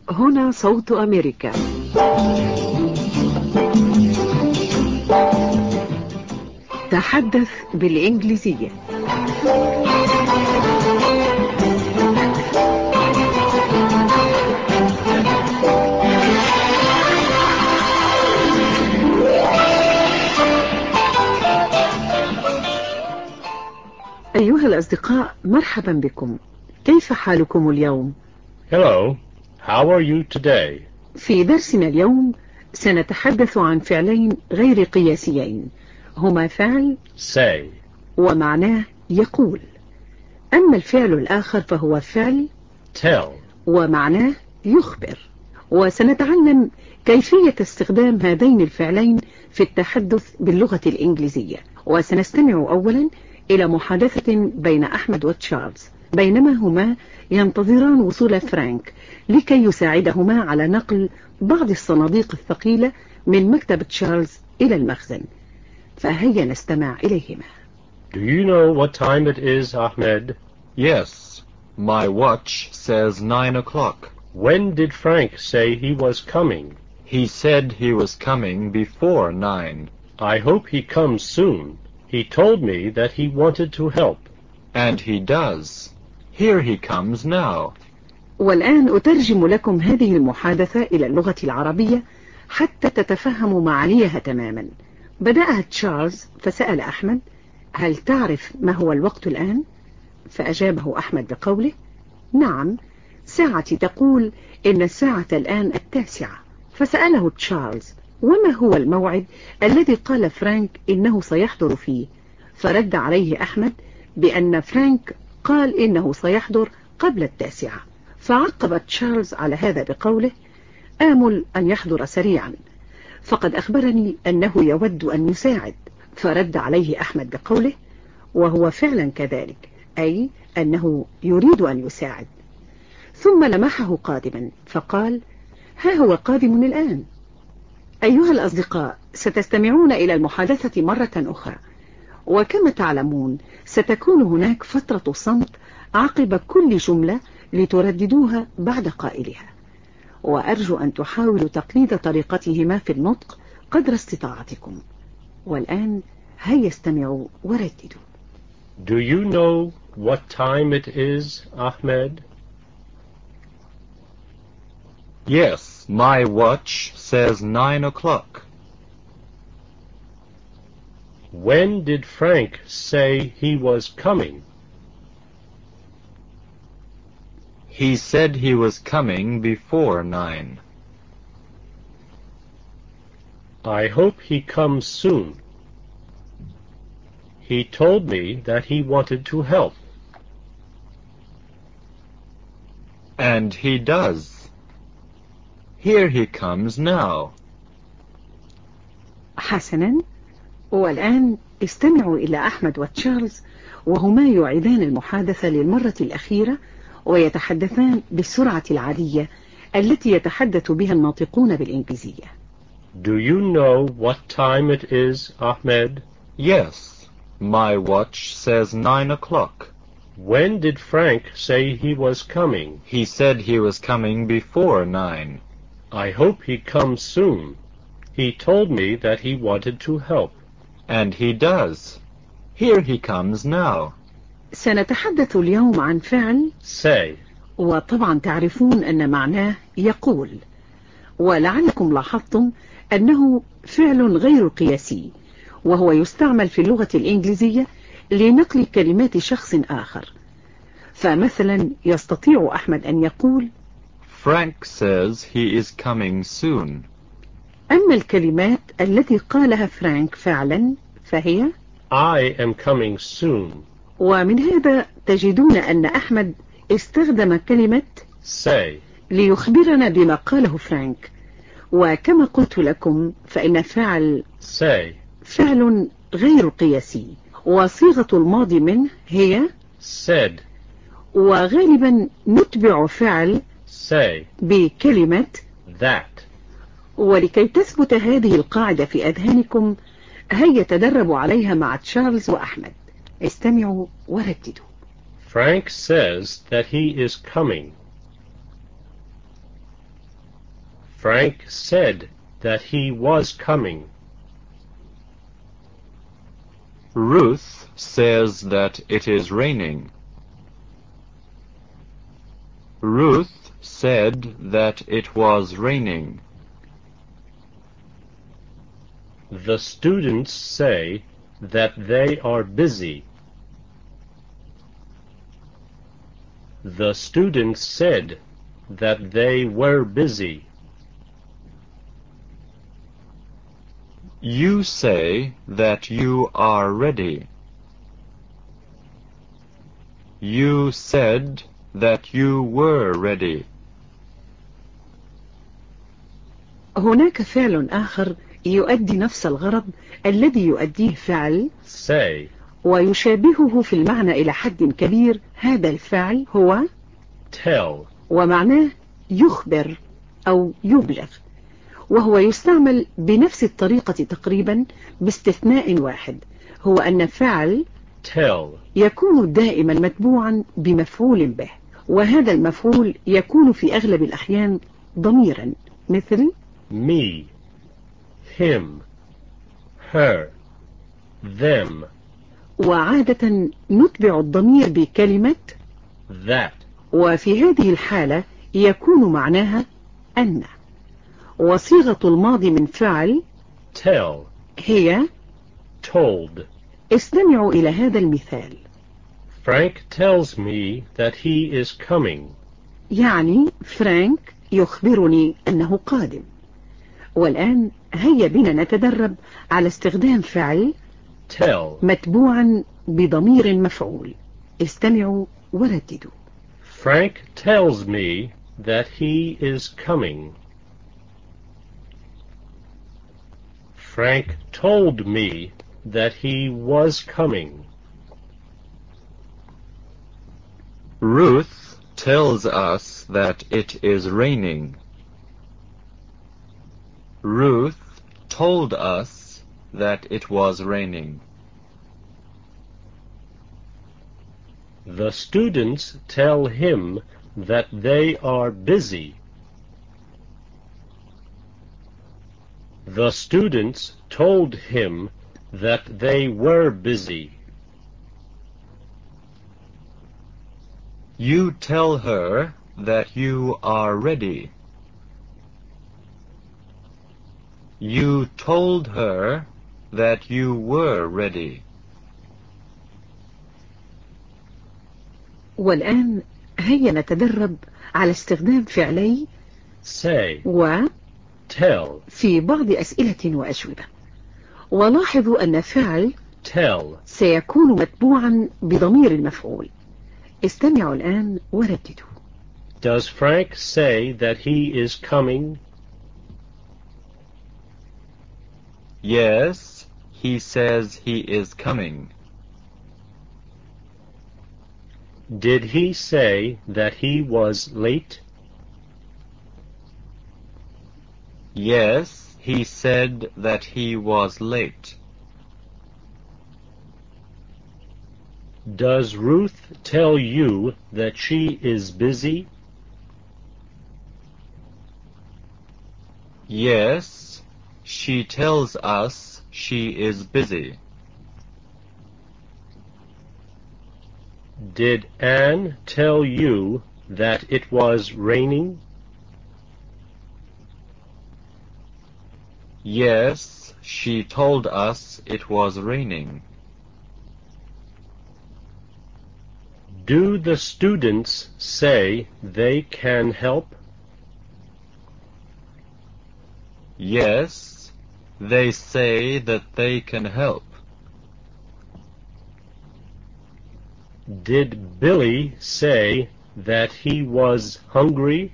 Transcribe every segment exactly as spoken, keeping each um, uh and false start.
هنا صوت أمريكا. تحدث بالإنجليزية. أيها الأصدقاء، مرحبا بكم. كيف حالكم اليوم؟ Hello, how are you today? في درسنا اليوم سنتحدث عن فعلين غير قياسيين، هما فعل say ومعناه يقول. أما الفعل الآخر فهو فعل tell ومعناه يخبر. وسنتعلم كيفية استخدام هذين الفعلين في التحدث باللغة الإنجليزية. وسنستمع أولا إلى محادثة بين أحمد وتشارلز بينما هما ينتظران وصول فرانك لكي يساعدهما على نقل بعض الصناديق الثقيلة من مكتب تشارلز إلى المخزن. فهيا نستمع إليهما. Do you know what time it is, Ahmed? Yes, my watch says nine o'clock. When did Frank say he was coming? He said he was coming before nine. I hope he comes soon. He told me that he wanted to help. And he does. Here he comes now. والآن أترجم لكم هذه المحادثة إلى اللغة العربية حتى تتفهموا معانيها تماما. بدأها تشارلز فسأل أحمد: هل تعرف ما هو الوقت الآن؟ فأجابه أحمد بقوله: نعم، ساعتي تقول إن الساعة الآن التاسعة. فسأله تشارلز: وما هو الموعد الذي قال فرانك إنه سيحضر فيه؟ فرد عليه أحمد بأن فرانك قال إنه سيحضر قبل التاسعة. فعقب تشارلز على هذا بقوله: آمل أن يحضر سريعا، فقد أخبرني أنه يود أن يساعد. فرد عليه أحمد بقوله: وهو فعلا كذلك، أي أنه يريد أن يساعد. ثم لمحه قادما فقال: ها هو قادم الآن. أيها الأصدقاء، ستستمعون إلى المحادثة مرة أخرى، وكما تعلمون ستكون هناك فترة صمت عقب كل جملة لترددوها بعد قائلها، وأرجو أن تحاولوا تقليد طريقتهما في النطق قدر استطاعتكم. والآن هيا استمعوا ورددوا. Do you know what time it is, Ahmed? Yes, my watch says nine o'clock. When did Frank say he was coming? He said he was coming before nine. I hope he comes soon. He told me that he wanted to help. And he does. Here he comes now. حسنا، والآن استمعوا إلى أحمد وتشارلز وهما يعيدان المحادثة للمرة الأخيرة ويتحدثان بالسرعة العادية التي يتحدث بها الناطقون بالإنجليزية. Do you know what time it is, Ahmed? Yes, my watch says nine o'clock. When did Frank say he was coming? He said he was coming before nine. I hope he comes soon. He told me that he wanted to help. And he does. Here he comes now. سنتحدث اليوم عن فعل say. وطبعا تعرفون أن معناه يقول، ولعلكم لاحظتم أنه فعل غير قياسي، وهو يستعمل في اللغة الإنجليزية لنقل كلمات شخص آخر. فمثلا يستطيع أحمد أن يقول: Frank says he is coming soon. أما الكلمات التي قالها فرانك فعلا فهي I am coming soon. ومن هذا تجدون أن أحمد استخدم كلمة say ليخبرنا بما قاله فرانك. وكما قلت لكم فإن فعل say فعل غير قياسي، وصيغة الماضي منه هي said. وغالبا نتبع فعل say بكلمة that. ولكي تثبت هذه القاعدة في أذهانكم هيا تدربوا عليها مع تشارلز وأحمد. استمعوا ورددوا. Frank says that he is coming. Frank said that he was coming. Ruth says that it is raining. Ruth said that it was raining. The students say that they are busy. The students said that they were busy. You say that you are ready. You said that you were ready. هناك فعل آخر يؤدي نفس الغرض الذي يؤديه فعل say ويشابهه في المعنى إلى حد كبير. هذا الفعل هو tell ومعناه يخبر أو يبلغ، وهو يستعمل بنفس الطريقة تقريبا باستثناء واحد، هو أن فعل tell يكون دائما متبوعا بمفعول به، وهذا المفعول يكون في أغلب الأحيان ضميرا مثل me, him, her, them. وعادة نتبع الضمير بكلمة that. وفي هذه الحالة يكون معناها أن. وصيغة الماضي من فعل tell هي told. استمعوا إلى هذا المثال. Frank tells me that he is coming. يعني فرانك يخبرني أنه قادم. والآن هيا بنا نتدرب على استخدام فعل tell متبوعا بضمير مفعول. استمعوا ورددوا. Frank tells me that he is coming. Frank told me that he was coming. Ruth tells us that it is raining. Ruth told us that it was raining. The students tell him that they are busy. The students told him that they were busy. You tell her that you are ready. You told her that you were ready. والآن هيا نتدرب على استخدام فعلي say و tell في بعض أسئلة وأجوبة. ولاحظوا أن فعل tell سيكون متبوعا بضمير المفعول. استمعوا الآن ورددوا. Does Frank say that he is coming? Yes, he says he is coming. Did he say that he was late? Yes, he said that he was late. Does Ruth tell you that she is busy? Yes, she tells us she is busy. Did Anne tell you that it was raining? Yes, she told us it was raining. Do the students say they can help? Yes, they say that they can help. Did Billy say that he was hungry?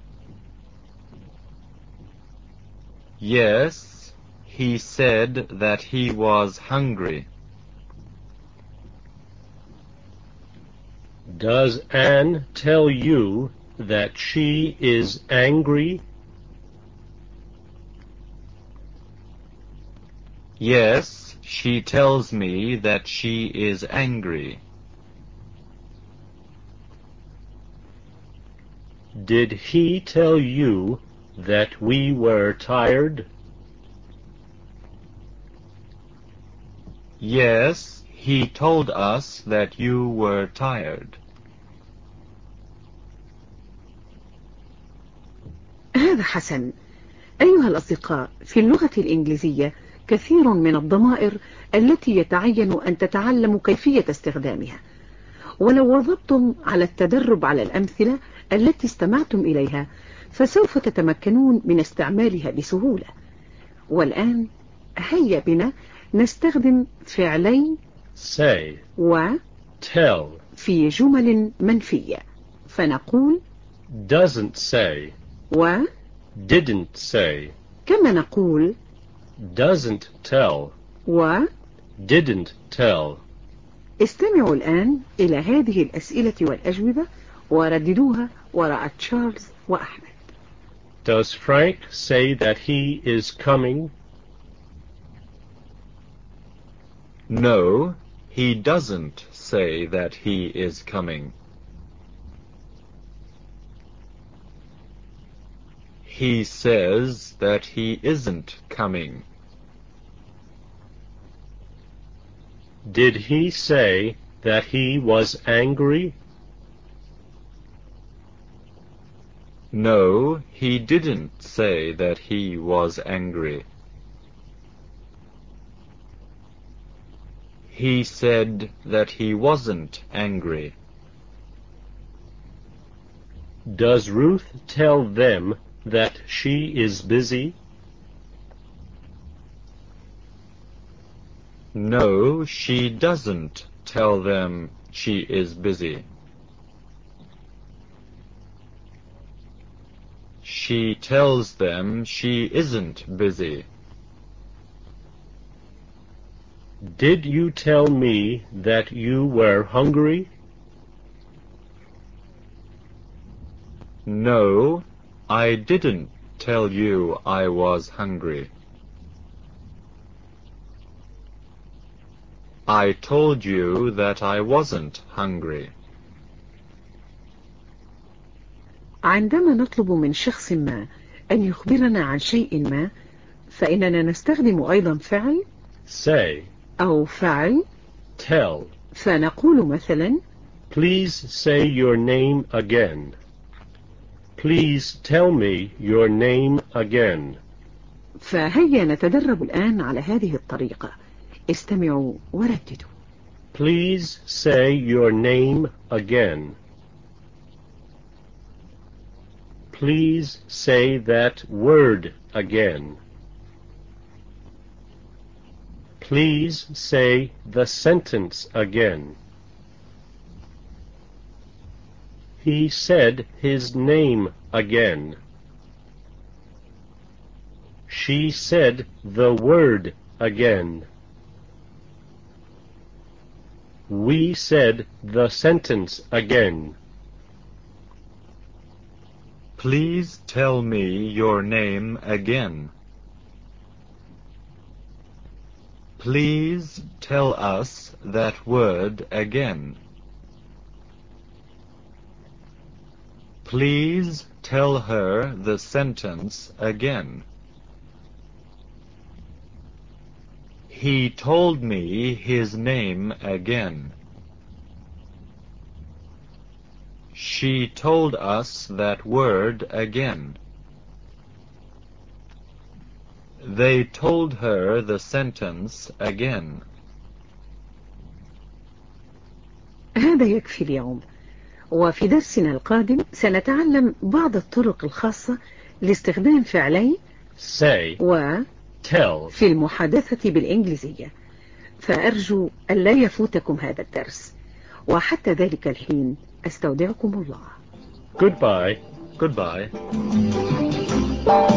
Yes, he said that he was hungry. Does Anne tell you that she is angry? Yes, she tells me that she is angry. Did he tell you that we were tired? Yes, he told us that you were tired. هذا حسن. أيها الأصدقاء، في اللغة الإنجليزية كثير من الضمائر التي يتعين أن تتعلموا كيفية استخدامها، ولو واظبتم على التدرب على الأمثلة التي استمعتم إليها فسوف تتمكنون من استعمالها بسهولة. والآن هيا بنا نستخدم فعلي say و tell في جمل منفية، فنقول doesn't say و didn't say كما نقول doesn't tell و. didn't tell. استمعوا الآن إلى هذه الأسئلة والأجوبة ورددوها وراء تشارلز وأحمد. Does Frank say that he is coming? No, he doesn't say that he is coming. He says that he isn't coming. Did he say that he was angry? No, he didn't say that he was angry. He said that he wasn't angry. Does Ruth tell them that she is busy? No, she doesn't tell them she is busy. She tells them she isn't busy. Did you tell me that you were hungry? No, I didn't tell you I was hungry. I told you that I wasn't hungry. عندما نطلب من شخص ما أن يخبرنا عن شيء ما فإننا نستخدم أيضا فعل say أو فعل tell. فنقول مثلا Please say your name again. Please tell me your name again. فهيا نتدرب الآن على هذه الطريقة. استمعوا ورددوا. Please say your name again. Please say that word again. Please say the sentence again. He said his name again. She said the word again. We said the sentence again. Please tell me your name again. Please tell us that word again. Please tell her the sentence again. He told me his name again. She told us that word again. They told her the sentence again. هذا يكفي اليوم، وفي درسنا القادم سنتعلم بعض الطرق الخاصة لاستخدام فعلي say و tell. في المحادثة بالإنجليزية. فأرجو أن لا يفوتكم هذا الدرس، وحتى ذلك الحين أستودعكم الله. Goodbye. Goodbye.